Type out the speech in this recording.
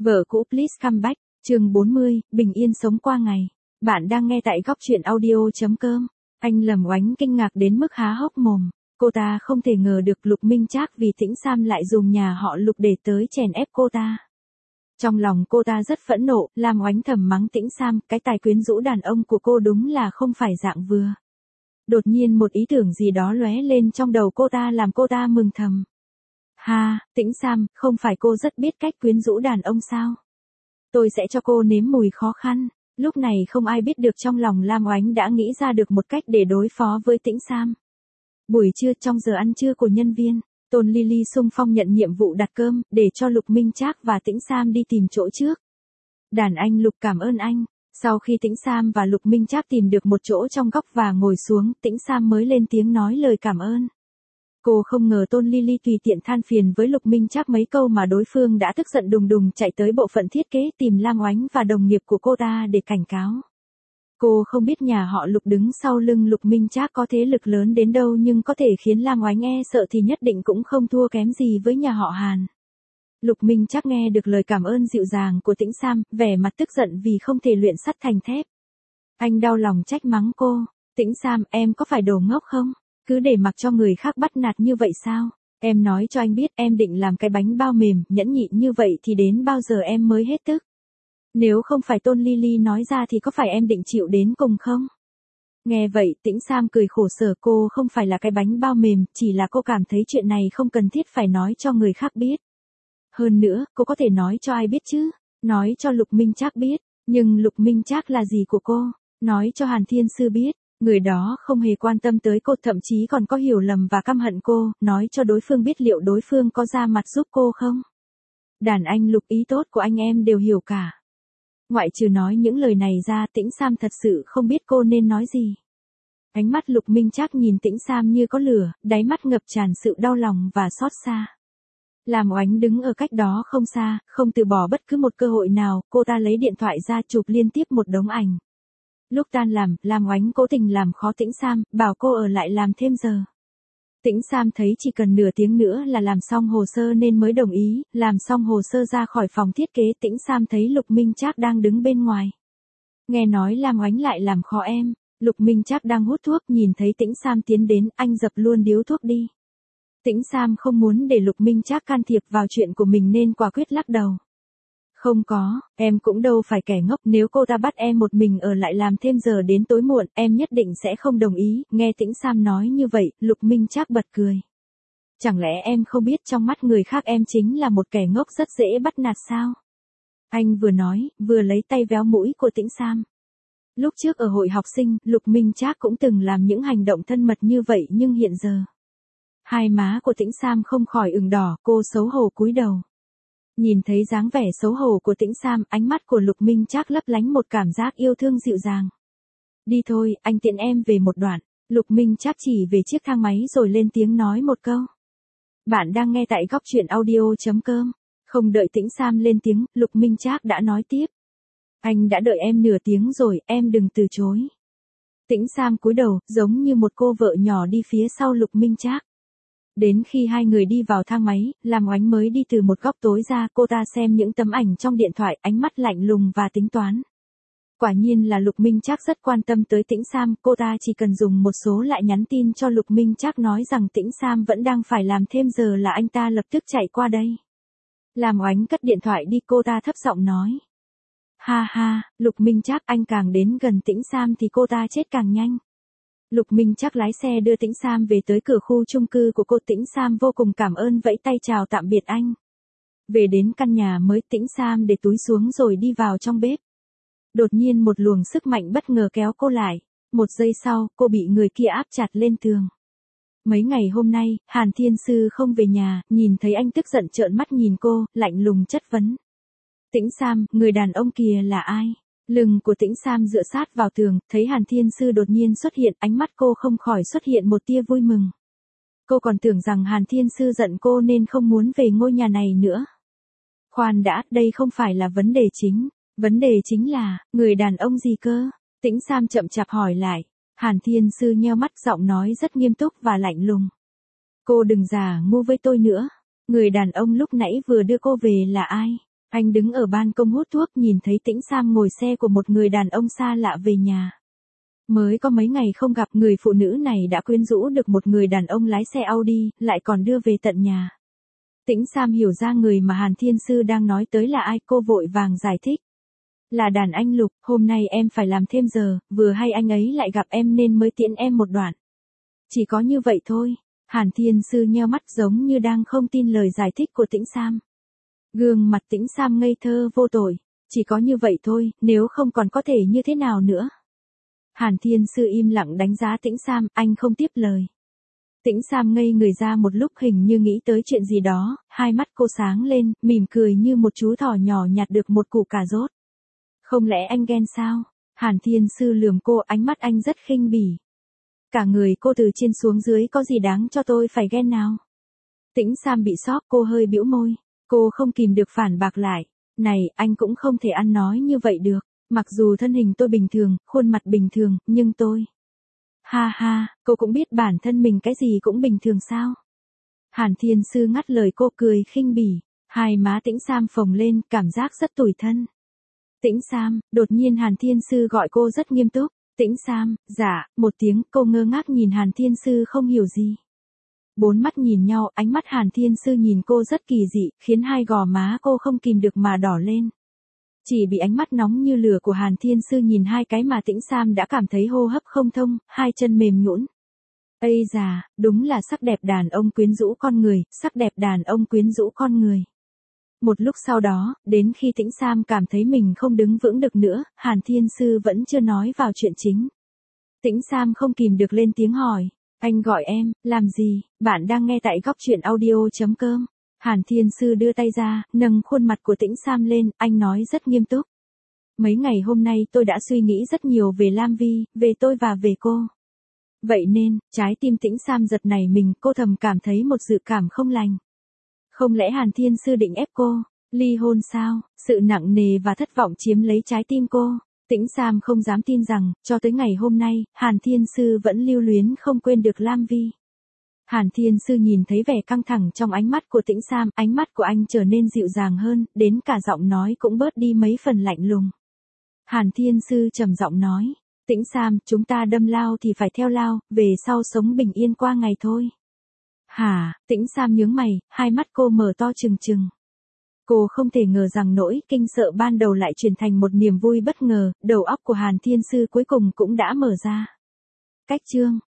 Vợ cũ Please Come Back, chương 40, bình yên sống qua ngày. Bạn đang nghe tại góc truyện audio.com. Anh Lâm Oánh kinh ngạc đến mức há hốc mồm. Cô ta không thể ngờ được Lục Minh Trác vì Tĩnh Sam lại dùng nhà họ Lục để tới chèn ép cô ta. Trong lòng cô ta rất phẫn nộ, Lam Oánh thầm mắng Tĩnh Sam, cái tài quyến rũ đàn ông của cô đúng là không phải dạng vừa. Đột nhiên một ý tưởng gì đó lóe lên trong đầu cô ta làm cô ta mừng thầm. Ha, Tĩnh Sam, không phải cô rất biết cách quyến rũ đàn ông sao? Tôi sẽ cho cô nếm mùi khó khăn. Lúc này không ai biết được trong lòng Lam Oánh đã nghĩ ra được một cách để đối phó với Tĩnh Sam. Buổi trưa trong giờ ăn trưa của nhân viên, Tôn Lily xung phong nhận nhiệm vụ đặt cơm, để cho Lục Minh Trác và Tĩnh Sam đi tìm chỗ trước. Đàn anh Lục cảm ơn anh. Sau khi Tĩnh Sam và Lục Minh Trác tìm được một chỗ trong góc và ngồi xuống, Tĩnh Sam mới lên tiếng nói lời cảm ơn. Cô không ngờ Tôn Lily tùy tiện than phiền với Lục Minh Trác mấy câu mà đối phương đã tức giận đùng đùng chạy tới bộ phận thiết kế tìm Lam Oánh và đồng nghiệp của cô ta để cảnh cáo. Cô không biết nhà họ Lục đứng sau lưng Lục Minh Trác có thế lực lớn đến đâu, nhưng có thể khiến Lam Oánh e sợ thì nhất định cũng không thua kém gì với nhà họ Hàn. Lục Minh Trác nghe được lời cảm ơn dịu dàng của Tĩnh Sam, vẻ mặt tức giận vì không thể luyện sắt thành thép. Anh đau lòng trách mắng cô, Tĩnh Sam, em có phải đồ ngốc không? Cứ để mặc cho người khác bắt nạt như vậy sao? Em nói cho anh biết em định làm cái bánh bao mềm, nhẫn nhịn như vậy thì đến bao giờ em mới hết tức? Nếu không phải Tôn Lily nói ra thì có phải em định chịu đến cùng không? Nghe vậy Tĩnh Sam cười khổ sở, cô không phải là cái bánh bao mềm, chỉ là cô cảm thấy chuyện này không cần thiết phải nói cho người khác biết. Hơn nữa, cô có thể nói cho ai biết chứ? Nói cho Lục Minh Trác biết, nhưng Lục Minh Trác là gì của cô? Nói cho Hàn Thiên Sư biết. Người đó không hề quan tâm tới cô, thậm chí còn có hiểu lầm và căm hận cô, nói cho đối phương biết liệu đối phương có ra mặt giúp cô không? Đàn anh Lục, ý tốt của anh em đều hiểu cả. Ngoại trừ nói những lời này ra, Tĩnh Sam thật sự không biết cô nên nói gì. Ánh mắt Lục Minh Trác nhìn Tĩnh Sam như có lửa, đáy mắt ngập tràn sự đau lòng và xót xa. Lam Oánh đứng ở cách đó không xa, không từ bỏ bất cứ một cơ hội nào, cô ta lấy điện thoại ra chụp liên tiếp một đống ảnh. Lúc tan làm, Lam Oánh cố tình làm khó Tĩnh Sam, bảo cô ở lại làm thêm giờ. Tĩnh Sam thấy chỉ cần nửa tiếng nữa là làm xong hồ sơ nên mới đồng ý, làm xong hồ sơ ra khỏi phòng thiết kế, Tĩnh Sam thấy Lục Minh Trác đang đứng bên ngoài. Nghe nói Lam Oánh lại làm khó em. Lục Minh Trác đang hút thuốc, nhìn thấy Tĩnh Sam tiến đến, anh dập luôn điếu thuốc đi. Tĩnh Sam không muốn để Lục Minh Trác can thiệp vào chuyện của mình nên quả quyết lắc đầu. Không có, em cũng đâu phải kẻ ngốc, nếu cô ta bắt em một mình ở lại làm thêm giờ đến tối muộn, em nhất định sẽ không đồng ý. Nghe Tĩnh Sam nói như vậy, Lục Minh Trác bật cười. Chẳng lẽ em không biết trong mắt người khác em chính là một kẻ ngốc rất dễ bắt nạt sao? Anh vừa nói, vừa lấy tay véo mũi của Tĩnh Sam. Lúc trước ở hội học sinh, Lục Minh Trác cũng từng làm những hành động thân mật như vậy, nhưng hiện giờ. Hai má của Tĩnh Sam không khỏi ửng đỏ, cô xấu hổ cúi đầu. Nhìn thấy dáng vẻ xấu hổ của Tĩnh Sam, ánh mắt của Lục Minh Trác lấp lánh một cảm giác yêu thương dịu dàng. Đi thôi, anh tiện em về một đoạn. Lục Minh Trác chỉ về chiếc thang máy rồi lên tiếng nói một câu. Bạn đang nghe tại góc truyện audio.com. Không đợi Tĩnh Sam lên tiếng, Lục Minh Trác đã nói tiếp. Anh đã đợi em nửa tiếng rồi, em đừng từ chối. Tĩnh Sam cúi đầu, giống như một cô vợ nhỏ đi phía sau Lục Minh Trác. Đến khi hai người đi vào thang máy, Lam Oánh mới đi từ một góc tối ra, cô ta xem những tấm ảnh trong điện thoại, ánh mắt lạnh lùng và tính toán. Quả nhiên là Lục Minh Trác rất quan tâm tới Tĩnh Sam, cô ta chỉ cần dùng một số lại nhắn tin cho Lục Minh Trác nói rằng Tĩnh Sam vẫn đang phải làm thêm giờ là anh ta lập tức chạy qua đây. Lam Oánh cất điện thoại đi, cô ta thấp giọng nói. Ha ha, Lục Minh Trác, anh càng đến gần Tĩnh Sam thì cô ta chết càng nhanh. Lục Minh Trác lái xe đưa Tĩnh Sam về tới cửa khu chung cư của cô. Tĩnh Sam vô cùng cảm ơn vẫy tay chào tạm biệt anh. Về đến căn nhà mới, Tĩnh Sam để túi xuống rồi đi vào trong bếp. Đột nhiên một luồng sức mạnh bất ngờ kéo cô lại. Một giây sau, cô bị người kia áp chặt lên tường. Mấy ngày hôm nay, Hàn Thiên Sư không về nhà, nhìn thấy anh tức giận trợn mắt nhìn cô, lạnh lùng chất vấn. Tĩnh Sam, người đàn ông kia là ai? Lưng của Tĩnh Sam dựa sát vào tường, thấy Hàn Thiên Sư đột nhiên xuất hiện, ánh mắt cô không khỏi xuất hiện một tia vui mừng. Cô còn tưởng rằng Hàn Thiên Sư giận cô nên không muốn về ngôi nhà này nữa. Khoan đã, đây không phải là vấn đề chính. Vấn đề chính là, người đàn ông gì cơ? Tĩnh Sam chậm chạp hỏi lại. Hàn Thiên Sư nheo mắt, giọng nói rất nghiêm túc và lạnh lùng. Cô đừng giả ngu với tôi nữa. Người đàn ông lúc nãy vừa đưa cô về là ai? Anh đứng ở ban công hút thuốc nhìn thấy Tĩnh Sam ngồi xe của một người đàn ông xa lạ về nhà. Mới có mấy ngày không gặp, người phụ nữ này đã quyến rũ được một người đàn ông lái xe Audi, lại còn đưa về tận nhà. Tĩnh Sam hiểu ra người mà Hàn Thiên Sư đang nói tới là ai, cô vội vàng giải thích. Là đàn anh Lục, hôm nay em phải làm thêm giờ, vừa hay anh ấy lại gặp em nên mới tiễn em một đoạn. Chỉ có như vậy thôi. Hàn Thiên Sư nheo mắt giống như đang không tin lời giải thích của Tĩnh Sam. Gương mặt Tĩnh Sam ngây thơ vô tội. Chỉ có như vậy thôi, nếu không còn có thể như thế nào nữa. Hàn Thiên Sư im lặng đánh giá Tĩnh Sam, anh không tiếp lời. Tĩnh Sam ngây người ra một lúc, hình như nghĩ tới chuyện gì đó, hai mắt cô sáng lên, mỉm cười như một chú thỏ nhỏ nhặt được một củ cà rốt. Không lẽ anh ghen sao? Hàn Thiên Sư lườm cô, ánh mắt anh rất khinh bỉ. Cả người cô từ trên xuống dưới, có gì đáng cho tôi phải ghen nào? Tĩnh Sam bị sốc, cô hơi bĩu môi. Cô không kìm được phản bác lại. Này, anh cũng không thể ăn nói như vậy được. Mặc dù thân hình tôi bình thường, khuôn mặt bình thường, nhưng tôi... Ha ha, cô cũng biết bản thân mình cái gì cũng bình thường sao? Hàn Thiên Sư ngắt lời cô, cười khinh bỉ. Hai má Tĩnh Sam phồng lên, cảm giác rất tủi thân. Tĩnh Sam, đột nhiên Hàn Thiên Sư gọi cô rất nghiêm túc. Tĩnh Sam, dạ, một tiếng, cô ngơ ngác nhìn Hàn Thiên Sư không hiểu gì. Bốn mắt nhìn nhau, ánh mắt Hàn Thiên Sư nhìn cô rất kỳ dị, khiến hai gò má cô không kìm được mà đỏ lên. Chỉ bị ánh mắt nóng như lửa của Hàn Thiên Sư nhìn hai cái mà Tĩnh Sam đã cảm thấy hô hấp không thông, hai chân mềm nhũn. Ây da, đúng là sắc đẹp đàn ông quyến rũ con người, sắc đẹp đàn ông quyến rũ con người. Một lúc sau đó, đến khi Tĩnh Sam cảm thấy mình không đứng vững được nữa, Hàn Thiên Sư vẫn chưa nói vào chuyện chính. Tĩnh Sam không kìm được lên tiếng hỏi, anh gọi em, làm gì? Bạn đang nghe tại góc truyện audio.com. Hàn Thiên Sư đưa tay ra, nâng khuôn mặt của Tĩnh Sam lên, anh nói rất nghiêm túc. Mấy ngày hôm nay tôi đã suy nghĩ rất nhiều về Lam Vi, về tôi và về cô. Vậy nên, trái tim Tĩnh Sam giật nảy mình, cô thầm cảm thấy một dự cảm không lành. Không lẽ Hàn Thiên Sư định ép cô? Ly hôn sao? Sự nặng nề và thất vọng chiếm lấy trái tim cô. Tĩnh Sam không dám tin rằng, cho tới ngày hôm nay, Hàn Thiên Sư vẫn lưu luyến không quên được Lam Vi. Hàn Thiên Sư nhìn thấy vẻ căng thẳng trong ánh mắt của Tĩnh Sam, ánh mắt của anh trở nên dịu dàng hơn, đến cả giọng nói cũng bớt đi mấy phần lạnh lùng. Hàn Thiên Sư trầm giọng nói, Tĩnh Sam, chúng ta đâm lao thì phải theo lao, về sau sống bình yên qua ngày thôi. Hả? Tĩnh Sam nhướng mày, hai mắt cô mở to trừng trừng. Cô không thể ngờ rằng nỗi kinh sợ ban đầu lại chuyển thành một niềm vui bất ngờ, đầu óc của Hàn Thiên Sư cuối cùng cũng đã mở ra. Cách chương